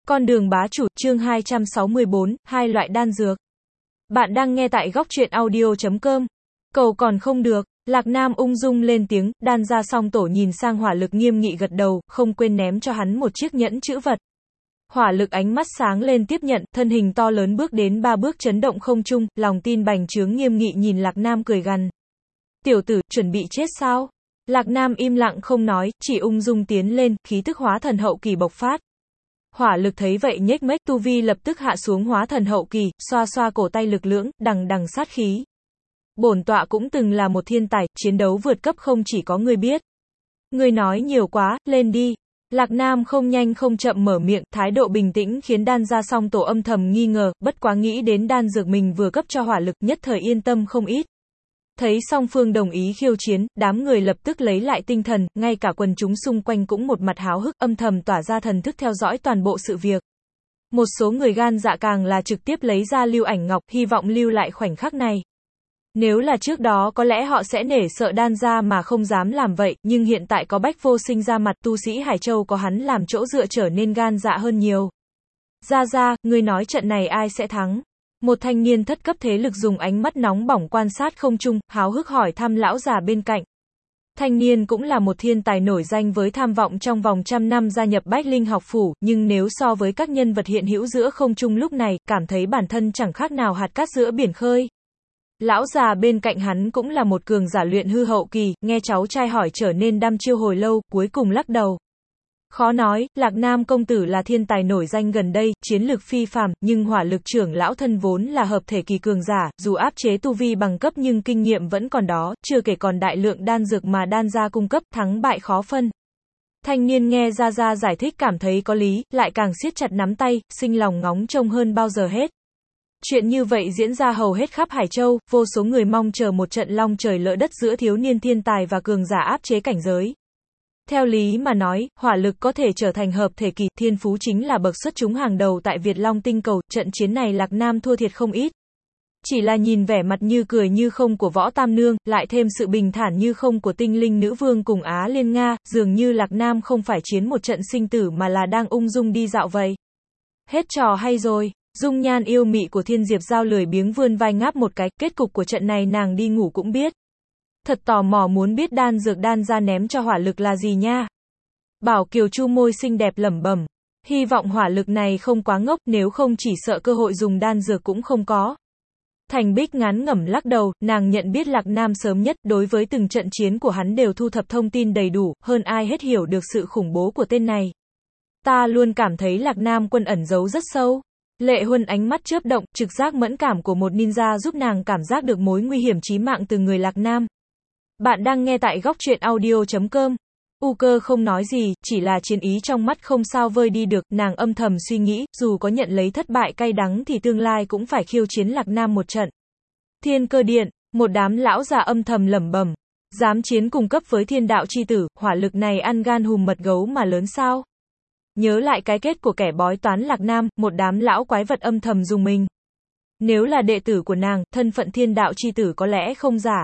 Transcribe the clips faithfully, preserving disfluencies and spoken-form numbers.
Con đường bá chủ, chương hai trăm sáu mươi bốn, hai loại đan dược. Bạn đang nghe tại góc truyện audio chấm com. Cầu còn không được, Lạc Nam ung dung lên tiếng, đan ra song tổ nhìn sang Hỏa Lực nghiêm nghị gật đầu, không quên ném cho hắn một chiếc nhẫn chữ vật. Hỏa Lực ánh mắt sáng lên tiếp nhận, thân hình to lớn bước đến ba bước chấn động không trung, lòng tin bành trướng nghiêm nghị nhìn Lạc Nam cười gằn. Tiểu tử, chuẩn bị chết sao? Lạc Nam im lặng không nói, chỉ ung dung tiến lên, khí tức hóa thần hậu kỳ bộc phát. Hỏa Lực thấy vậy nhếch mép tu vi lập tức hạ xuống hóa thần hậu kỳ, xoa xoa cổ tay lực lưỡng, đằng đằng sát khí. Bổn tọa cũng từng là một thiên tài, chiến đấu vượt cấp không chỉ có ngươi biết. Ngươi nói nhiều quá, lên đi. Lạc Nam không nhanh không chậm mở miệng, thái độ bình tĩnh khiến đan ra song tổ âm thầm nghi ngờ, bất quá nghĩ đến đan dược mình vừa cấp cho Hỏa Lực, nhất thời yên tâm không ít. Thấy song phương đồng ý khiêu chiến, đám người lập tức lấy lại tinh thần, ngay cả quần chúng xung quanh cũng một mặt háo hức, âm thầm tỏa ra thần thức theo dõi toàn bộ sự việc. Một số người gan dạ càng là trực tiếp lấy ra lưu ảnh ngọc, hy vọng lưu lại khoảnh khắc này. Nếu là trước đó có lẽ họ sẽ nể sợ đan ra mà không dám làm vậy, nhưng hiện tại có Bách Vô Sinh ra mặt, tu sĩ Hải Châu có hắn làm chỗ dựa trở nên gan dạ hơn nhiều. Ra ra, ngươi nói trận này ai sẽ thắng? Một thanh niên thất cấp thế lực dùng ánh mắt nóng bỏng quan sát không trung, háo hức hỏi thăm lão già bên cạnh. Thanh niên cũng là một thiên tài nổi danh với tham vọng trong vòng trăm năm gia nhập Bách Linh học phủ, nhưng nếu so với các nhân vật hiện hữu giữa không trung lúc này, cảm thấy bản thân chẳng khác nào hạt cát giữa biển khơi. Lão già bên cạnh hắn cũng là một cường giả luyện hư hậu kỳ, nghe cháu trai hỏi trở nên đăm chiêu hồi lâu, cuối cùng lắc đầu. Khó nói, Lạc Nam công tử là thiên tài nổi danh gần đây, chiến lược phi phàm, nhưng Hỏa Lực trưởng lão thân vốn là hợp thể kỳ cường giả, dù áp chế tu vi bằng cấp nhưng kinh nghiệm vẫn còn đó, chưa kể còn đại lượng đan dược mà đan gia cung cấp, thắng bại khó phân. Thanh niên nghe Gia Gia giải thích cảm thấy có lý, lại càng siết chặt nắm tay, sinh lòng ngóng trông hơn bao giờ hết. Chuyện như vậy diễn ra hầu hết khắp Hải Châu, vô số người mong chờ một trận long trời lỡ đất giữa thiếu niên thiên tài và cường giả áp chế cảnh giới. Theo lý mà nói, Hỏa Lực có thể trở thành hợp thể kỳ, thiên phú chính là bậc xuất chúng hàng đầu tại Việt Long tinh cầu, trận chiến này Lạc Nam thua thiệt không ít. Chỉ là nhìn vẻ mặt như cười như không của Võ Tam Nương, lại thêm sự bình thản như không của tinh linh nữ vương cùng Á Liên Nga, dường như Lạc Nam không phải chiến một trận sinh tử mà là đang ung dung đi dạo vậy. Hết trò hay rồi, dung nhan yêu mị của Thiên Diệp Giao lười biếng vươn vai ngáp một cái, kết cục của trận này nàng đi ngủ cũng biết. Thật tò mò muốn biết đan dược đan ra ném cho Hỏa Lực là gì nha. Bảo Kiều chu môi xinh đẹp lẩm bẩm. Hy vọng Hỏa Lực này không quá ngốc, nếu không chỉ sợ cơ hội dùng đan dược cũng không có. Thành Bích ngán ngẩm lắc đầu, nàng nhận biết Lạc Nam sớm nhất, đối với từng trận chiến của hắn đều thu thập thông tin đầy đủ, hơn ai hết hiểu được sự khủng bố của tên này. Ta luôn cảm thấy Lạc Nam quân ẩn giấu rất sâu. Lệ Huân ánh mắt chớp động, trực giác mẫn cảm của một ninja giúp nàng cảm giác được mối nguy hiểm chí mạng từ người Lạc Nam. Bạn đang nghe tại góc truyện audio chấm com. U Cơ không nói gì, chỉ là chiến ý trong mắt không sao vơi đi được, nàng âm thầm suy nghĩ, dù có nhận lấy thất bại cay đắng thì tương lai cũng phải khiêu chiến Lạc Nam một trận. Thiên Cơ Điện, một đám lão già âm thầm lẩm bẩm, dám chiến cùng cấp với Thiên Đạo chi tử, Hỏa Lực này ăn gan hùm mật gấu mà lớn sao? Nhớ lại cái kết của kẻ bói toán Lạc Nam, một đám lão quái vật âm thầm dùng mình. Nếu là đệ tử của nàng, thân phận Thiên Đạo chi tử có lẽ không giả.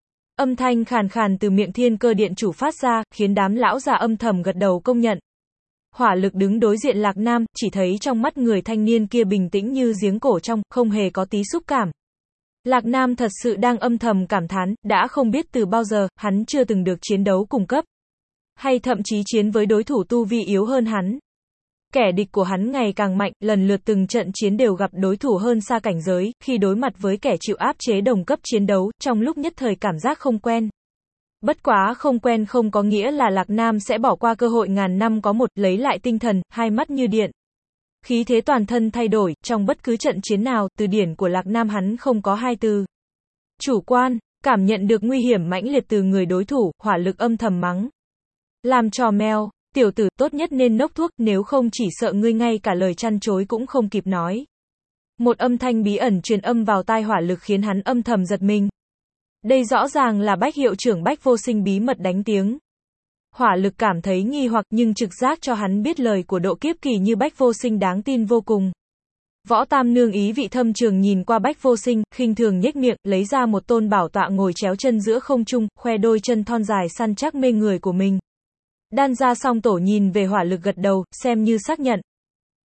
Âm thanh khàn khàn từ miệng Thiên Cơ Điện chủ phát ra, khiến đám lão già âm thầm gật đầu công nhận. Hỏa Lực đứng đối diện Lạc Nam, chỉ thấy trong mắt người thanh niên kia bình tĩnh như giếng cổ trong, không hề có tí xúc cảm. Lạc Nam thật sự đang âm thầm cảm thán, đã không biết từ bao giờ, hắn chưa từng được chiến đấu cùng cấp. Hay thậm chí chiến với đối thủ tu vi yếu hơn hắn. Kẻ địch của hắn ngày càng mạnh, lần lượt từng trận chiến đều gặp đối thủ hơn xa cảnh giới, khi đối mặt với kẻ chịu áp chế đồng cấp chiến đấu, trong lúc nhất thời cảm giác không quen. Bất quá không quen không có nghĩa là Lạc Nam sẽ bỏ qua cơ hội ngàn năm có một, lấy lại tinh thần, hai mắt như điện. Khí thế toàn thân thay đổi, trong bất cứ trận chiến nào, từ điển của Lạc Nam hắn không có hai từ. Chủ quan, cảm nhận được nguy hiểm mãnh liệt từ người đối thủ, Hỏa Lực âm thầm mắng. Làm trò mèo. Tiểu tử, tốt nhất nên nốc thuốc, nếu không chỉ sợ ngươi ngay cả lời chăn chối cũng không kịp nói. Một âm thanh bí ẩn truyền âm vào tai Hỏa Lực khiến hắn âm thầm giật mình. Đây rõ ràng là Bách hiệu trưởng Bách Vô Sinh bí mật đánh tiếng. Hỏa Lực cảm thấy nghi hoặc, nhưng trực giác cho hắn biết lời của độ kiếp kỳ như Bách Vô Sinh đáng tin vô cùng. Võ Tam Nương ý vị thâm trường nhìn qua Bách Vô Sinh, khinh thường nhếch miệng, lấy ra một tôn bảo tọa ngồi chéo chân giữa không trung, khoe đôi chân thon dài săn chắc mê người của mình. Đan ra song tổ nhìn về Hỏa Lực gật đầu, xem như xác nhận.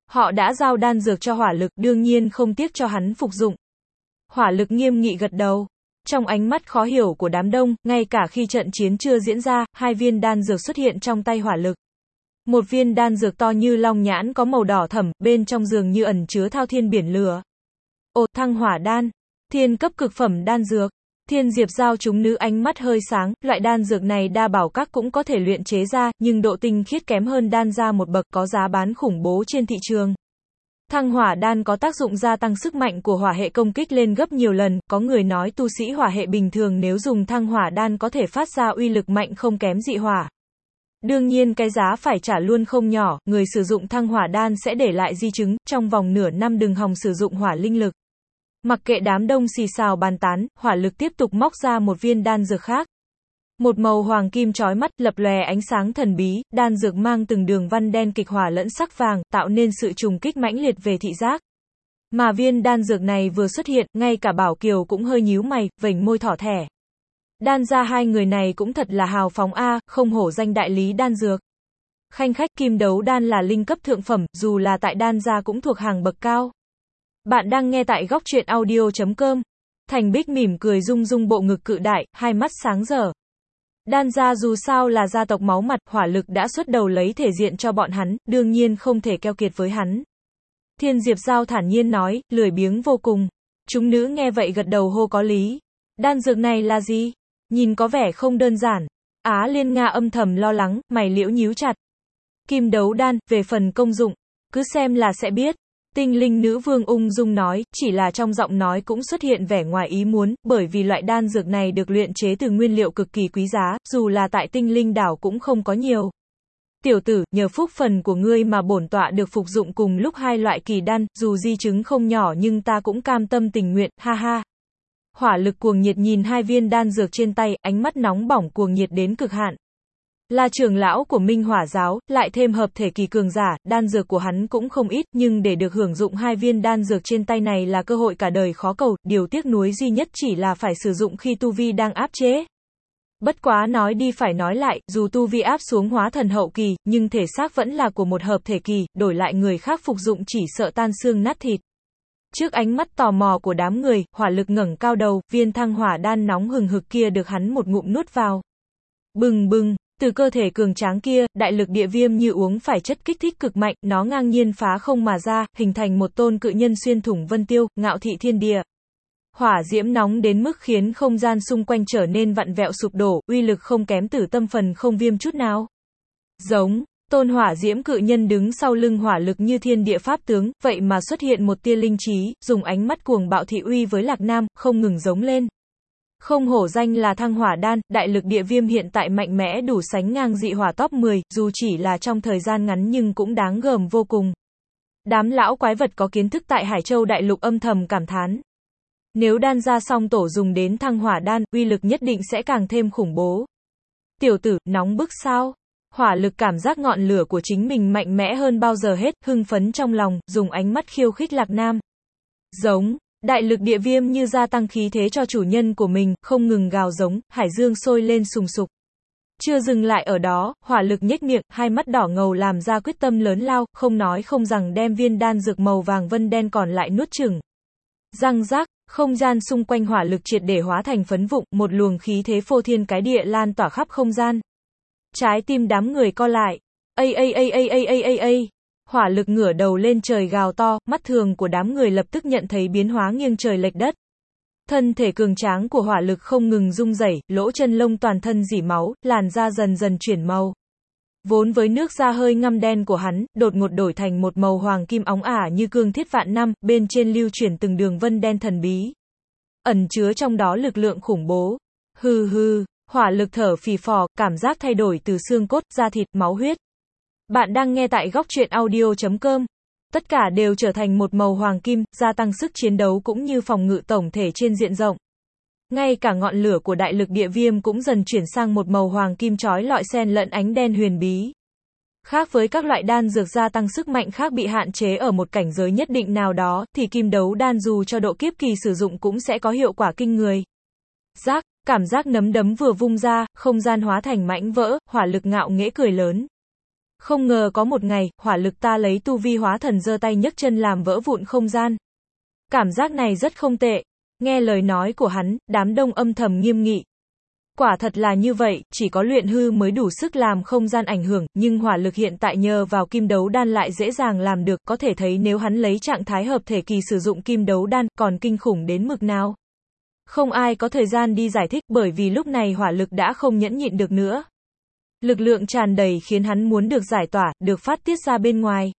Họ đã giao đan dược cho hỏa lực, đương nhiên không tiếc cho hắn phục dụng. Hỏa lực nghiêm nghị gật đầu. Trong ánh mắt khó hiểu của đám đông, ngay cả khi trận chiến chưa diễn ra, hai viên đan dược xuất hiện trong tay hỏa lực. Một viên đan dược to như long nhãn có màu đỏ thẫm, bên trong dường như ẩn chứa thao thiên biển lửa. Ồ, thăng hỏa đan, thiên cấp cực phẩm đan dược. Thiên Diệp Giao chúng nữ ánh mắt hơi sáng, loại đan dược này đa bảo các cũng có thể luyện chế ra, nhưng độ tinh khiết kém hơn đan ra một bậc, có giá bán khủng bố trên thị trường. Thăng hỏa đan có tác dụng gia tăng sức mạnh của hỏa hệ công kích lên gấp nhiều lần, có người nói tu sĩ hỏa hệ bình thường nếu dùng thăng hỏa đan có thể phát ra uy lực mạnh không kém dị hỏa. Đương nhiên cái giá phải trả luôn không nhỏ, người sử dụng thăng hỏa đan sẽ để lại di chứng, trong vòng nửa năm đừng hòng sử dụng hỏa linh lực. Mặc kệ đám đông xì xào bàn tán, hỏa lực tiếp tục móc ra một viên đan dược khác. Một màu hoàng kim chói mắt, lập lòe ánh sáng thần bí, đan dược mang từng đường văn đen kịch hỏa lẫn sắc vàng, tạo nên sự trùng kích mãnh liệt về thị giác. Mà viên đan dược này vừa xuất hiện, ngay cả Bảo Kiều cũng hơi nhíu mày, vểnh môi thỏ thẻ. Đan ra hai người này cũng thật là hào phóng a, không hổ danh đại lý đan dược. Khanh khách, kim đấu đan là linh cấp thượng phẩm, dù là tại đan gia cũng thuộc hàng bậc cao. Bạn đang nghe tại góc truyện audio chấm com. Thành Bích mỉm cười rung rung bộ ngực cự đại, hai mắt sáng rỡ. Đan gia dù sao là gia tộc máu mặt, hỏa lực đã xuất đầu lấy thể diện cho bọn hắn, đương nhiên không thể keo kiệt với hắn. Thiên Diệp Giao thản nhiên nói, lười biếng vô cùng. Chúng nữ nghe vậy gật đầu hô có lý. Đan dược này là gì? Nhìn có vẻ không đơn giản. Á Liên Nga âm thầm lo lắng, mày liễu nhíu chặt. Kim đấu đan, về phần công dụng, cứ xem là sẽ biết. Tinh linh nữ vương ung dung nói, chỉ là trong giọng nói cũng xuất hiện vẻ ngoài ý muốn, bởi vì loại đan dược này được luyện chế từ nguyên liệu cực kỳ quý giá, dù là tại tinh linh đảo cũng không có nhiều. Tiểu tử, nhờ phúc phần của ngươi mà bổn tọa được phục dụng cùng lúc hai loại kỳ đan, dù di chứng không nhỏ nhưng ta cũng cam tâm tình nguyện, ha ha. Hỏa lực cuồng nhiệt nhìn hai viên đan dược trên tay, ánh mắt nóng bỏng cuồng nhiệt đến cực hạn. Là trưởng lão của Minh Hỏa giáo, lại thêm hợp thể kỳ cường giả, đan dược của hắn cũng không ít, nhưng để được hưởng dụng hai viên đan dược trên tay này là cơ hội cả đời khó cầu, điều tiếc nuối duy nhất chỉ là phải sử dụng khi tu vi đang áp chế. Bất quá nói đi phải nói lại, dù tu vi áp xuống hóa thần hậu kỳ, nhưng thể xác vẫn là của một hợp thể kỳ, đổi lại người khác phục dụng chỉ sợ tan xương nát thịt. Trước ánh mắt tò mò của đám người, hỏa lực ngẩng cao đầu, viên thăng hỏa đan nóng hừng hực kia được hắn một ngụm nuốt vào. Bừng bừng, từ cơ thể cường tráng kia, đại lực địa viêm như uống phải chất kích thích cực mạnh, nó ngang nhiên phá không mà ra, hình thành một tôn cự nhân xuyên thủng vân tiêu, ngạo thị thiên địa. Hỏa diễm nóng đến mức khiến không gian xung quanh trở nên vặn vẹo sụp đổ, uy lực không kém Tử Tâm Phần không viêm chút nào. Giống, tôn hỏa diễm cự nhân đứng sau lưng hỏa lực như thiên địa pháp tướng, vậy mà xuất hiện một tia linh trí, dùng ánh mắt cuồng bạo thị uy với Lạc Nam, không ngừng giống lên. Không hổ danh là thăng hỏa đan, đại lực địa viêm hiện tại mạnh mẽ đủ sánh ngang dị hỏa top mười, dù chỉ là trong thời gian ngắn nhưng cũng đáng gờm vô cùng. Đám lão quái vật có kiến thức tại Hải Châu đại lục âm thầm cảm thán. Nếu đan ra song tổ dùng đến thăng hỏa đan, uy lực nhất định sẽ càng thêm khủng bố. Tiểu tử, nóng bức sao? Hỏa lực cảm giác ngọn lửa của chính mình mạnh mẽ hơn bao giờ hết, hưng phấn trong lòng, dùng ánh mắt khiêu khích Lạc Nam. Giống, đại lực địa viêm như gia tăng khí thế cho chủ nhân của mình, không ngừng gào giống, hải dương sôi lên sùng sục. Chưa dừng lại ở đó, hỏa lực nhếch miệng, hai mắt đỏ ngầu làm ra quyết tâm lớn lao, không nói không rằng đem viên đan dược màu vàng vân đen còn lại nuốt chửng. Răng rác, không gian xung quanh hỏa lực triệt để hóa thành phấn vụn, một luồng khí thế phô thiên cái địa lan tỏa khắp không gian. Trái tim đám người co lại. Ây ây ây ây ây ây ây ây. Hỏa lực ngửa đầu lên trời gào to, mắt thường của đám người lập tức nhận thấy biến hóa nghiêng trời lệch đất. Thân thể cường tráng của hỏa lực không ngừng rung rẩy, lỗ chân lông toàn thân rỉ máu, làn da dần dần chuyển màu. Vốn với nước da hơi ngăm đen của hắn, đột ngột đổi thành một màu hoàng kim óng ả như cương thiết vạn năm, bên trên lưu chuyển từng đường vân đen thần bí. Ẩn chứa trong đó lực lượng khủng bố. Hừ hừ, hỏa lực thở phì phò, cảm giác thay đổi từ xương cốt, da thịt, máu huyết. Bạn đang nghe tại góc truyện audio chấm com. Tất cả đều trở thành một màu hoàng kim, gia tăng sức chiến đấu cũng như phòng ngự tổng thể trên diện rộng. Ngay cả ngọn lửa của đại lực địa viêm cũng dần chuyển sang một màu hoàng kim chói lọi xen lẫn ánh đen huyền bí. Khác với các loại đan dược gia tăng sức mạnh khác bị hạn chế ở một cảnh giới nhất định nào đó, thì kim đấu đan dù cho độ kiếp kỳ sử dụng cũng sẽ có hiệu quả kinh người. Giác, cảm giác nấm đấm vừa vung ra, không gian hóa thành mảnh vỡ, hỏa lực ngạo nghễ cười lớn. Không ngờ có một ngày, hỏa lực ta lấy tu vi hóa thần giơ tay nhấc chân làm vỡ vụn không gian. Cảm giác này rất không tệ. Nghe lời nói của hắn, đám đông âm thầm nghiêm nghị. Quả thật là như vậy, chỉ có luyện hư mới đủ sức làm không gian ảnh hưởng, nhưng hỏa lực hiện tại nhờ vào kim đấu đan lại dễ dàng làm được, có thể thấy nếu hắn lấy trạng thái hợp thể kỳ sử dụng kim đấu đan, còn kinh khủng đến mực nào. Không ai có thời gian đi giải thích, bởi vì lúc này hỏa lực đã không nhẫn nhịn được nữa. Lực lượng tràn đầy khiến hắn muốn được giải tỏa, được phát tiết ra bên ngoài.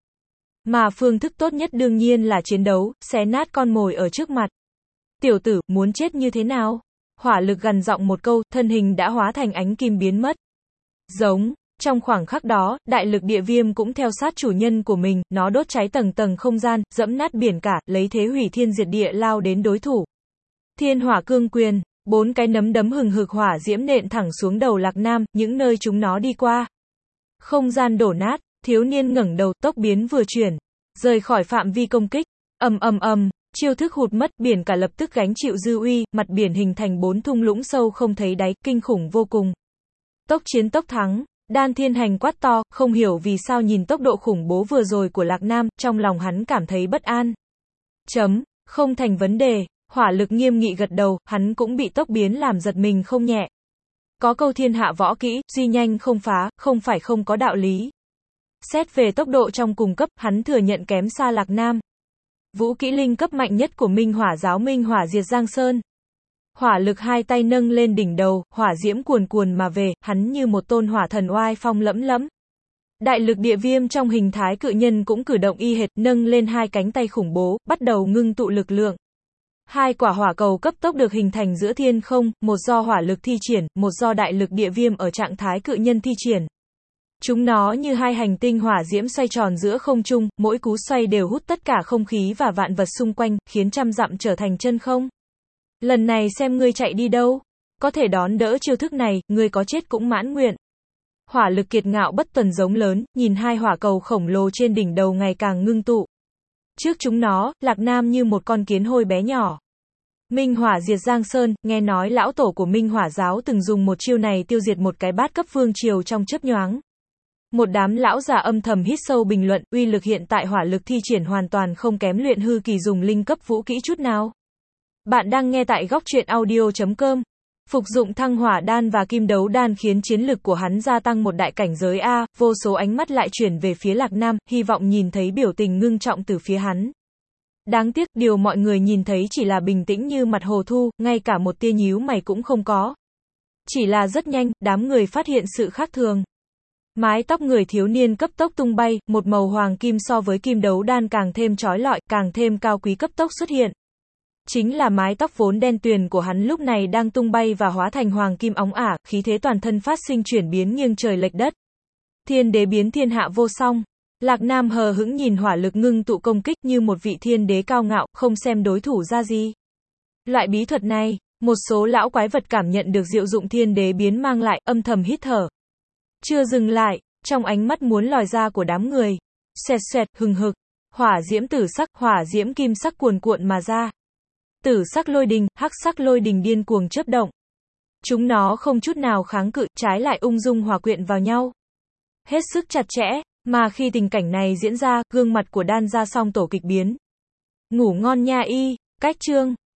Mà phương thức tốt nhất đương nhiên là chiến đấu, xé nát con mồi ở trước mặt. Tiểu tử, muốn chết như thế nào? Hỏa lực gằn giọng một câu, thân hình đã hóa thành ánh kim biến mất. Giống, trong khoảng khắc đó, đại lực địa viêm cũng theo sát chủ nhân của mình, nó đốt cháy tầng tầng không gian, dẫm nát biển cả, lấy thế hủy thiên diệt địa lao đến đối thủ. Thiên hỏa cương quyền, bốn cái nấm đấm hừng hực hỏa diễm nện thẳng xuống đầu Lạc Nam, những nơi chúng nó đi qua. Không gian đổ nát, thiếu niên ngẩng đầu, tốc biến vừa chuyển, rời khỏi phạm vi công kích. Ầm ầm ầm, chiêu thức hụt mất, biển cả lập tức gánh chịu dư uy, mặt biển hình thành bốn thung lũng sâu không thấy đáy, kinh khủng vô cùng. Tốc chiến tốc thắng, Đan Thiên Hành quát to, không hiểu vì sao nhìn tốc độ khủng bố vừa rồi của Lạc Nam, trong lòng hắn cảm thấy bất an. Chấm, không thành vấn đề, hỏa lực nghiêm nghị gật đầu, hắn cũng bị tốc biến làm giật mình không nhẹ. Có câu thiên hạ võ kỹ, duy nhanh không phá, không phải không có đạo lý. Xét về tốc độ trong cùng cấp, hắn thừa nhận kém xa Lạc Nam. Vũ kỹ linh cấp mạnh nhất của Minh Hỏa giáo Minh Hỏa diệt Giang Sơn. Hỏa lực hai tay nâng lên đỉnh đầu, hỏa diễm cuồn cuồn mà về, hắn như một tôn hỏa thần oai phong lẫm lẫm. Đại lực địa viêm trong hình thái cự nhân cũng cử động y hệt, nâng lên hai cánh tay khủng bố, bắt đầu ngưng tụ lực lượng. Hai quả hỏa cầu cấp tốc được hình thành giữa thiên không, một do hỏa lực thi triển, một do đại lực địa viêm ở trạng thái cự nhân thi triển. Chúng nó như hai hành tinh hỏa diễm xoay tròn giữa không trung, mỗi cú xoay đều hút tất cả không khí và vạn vật xung quanh, khiến trăm dặm trở thành chân không. Lần này xem ngươi chạy đi đâu. Có thể đón đỡ chiêu thức này, ngươi có chết cũng mãn nguyện. Hỏa lực kiệt ngạo bất tuần giống lớn, nhìn hai hỏa cầu khổng lồ trên đỉnh đầu ngày càng ngưng tụ. Trước chúng nó, Lạc Nam như một con kiến hôi bé nhỏ. Minh Hỏa diệt Giang Sơn, nghe nói lão tổ của Minh Hỏa giáo từng dùng một chiêu này tiêu diệt một cái bát cấp vương triều trong chớp nhoáng. Một đám lão già âm thầm hít sâu bình luận, uy lực hiện tại hỏa lực thi triển hoàn toàn không kém luyện hư kỳ dùng linh cấp vũ kỹ chút nào. Bạn đang nghe tại góc truyện audio chấm com. Phục dụng thăng hỏa đan và kim đấu đan khiến chiến lực của hắn gia tăng một đại cảnh giới A, vô số ánh mắt lại chuyển về phía Lạc Nam, hy vọng nhìn thấy biểu tình ngưng trọng từ phía hắn. Đáng tiếc, điều mọi người nhìn thấy chỉ là bình tĩnh như mặt hồ thu, ngay cả một tia nhíu mày cũng không có. Chỉ là rất nhanh, đám người phát hiện sự khác thường. Mái tóc người thiếu niên cấp tốc tung bay, một màu hoàng kim so với kim đấu đan càng thêm chói lọi, càng thêm cao quý cấp tốc xuất hiện. Chính là mái tóc vốn đen tuyền của hắn lúc này đang tung bay và hóa thành hoàng kim óng ả, khí thế toàn thân phát sinh chuyển biến nghiêng trời lệch đất. Thiên đế biến thiên hạ vô song. Lạc Nam hờ hững nhìn hỏa lực ngưng tụ công kích như một vị thiên đế cao ngạo, không xem đối thủ ra gì. Loại bí thuật này, một số lão quái vật cảm nhận được diệu dụng thiên đế biến mang lại, âm thầm hít thở. Chưa dừng lại, trong ánh mắt muốn lòi ra của đám người. Xoẹt xoẹt, hừng hực. Hỏa diễm tử sắc, hỏa diễm kim sắc cuồn cuộn mà ra. Tử sắc lôi đình, hắc sắc lôi đình điên cuồng chớp động. Chúng nó không chút nào kháng cự, trái lại ung dung hòa quyện vào nhau. Hết sức chặt chẽ, mà khi tình cảnh này diễn ra, gương mặt của Đan Gia Song tổ kịch biến. Ngủ ngon nha y, cách chương.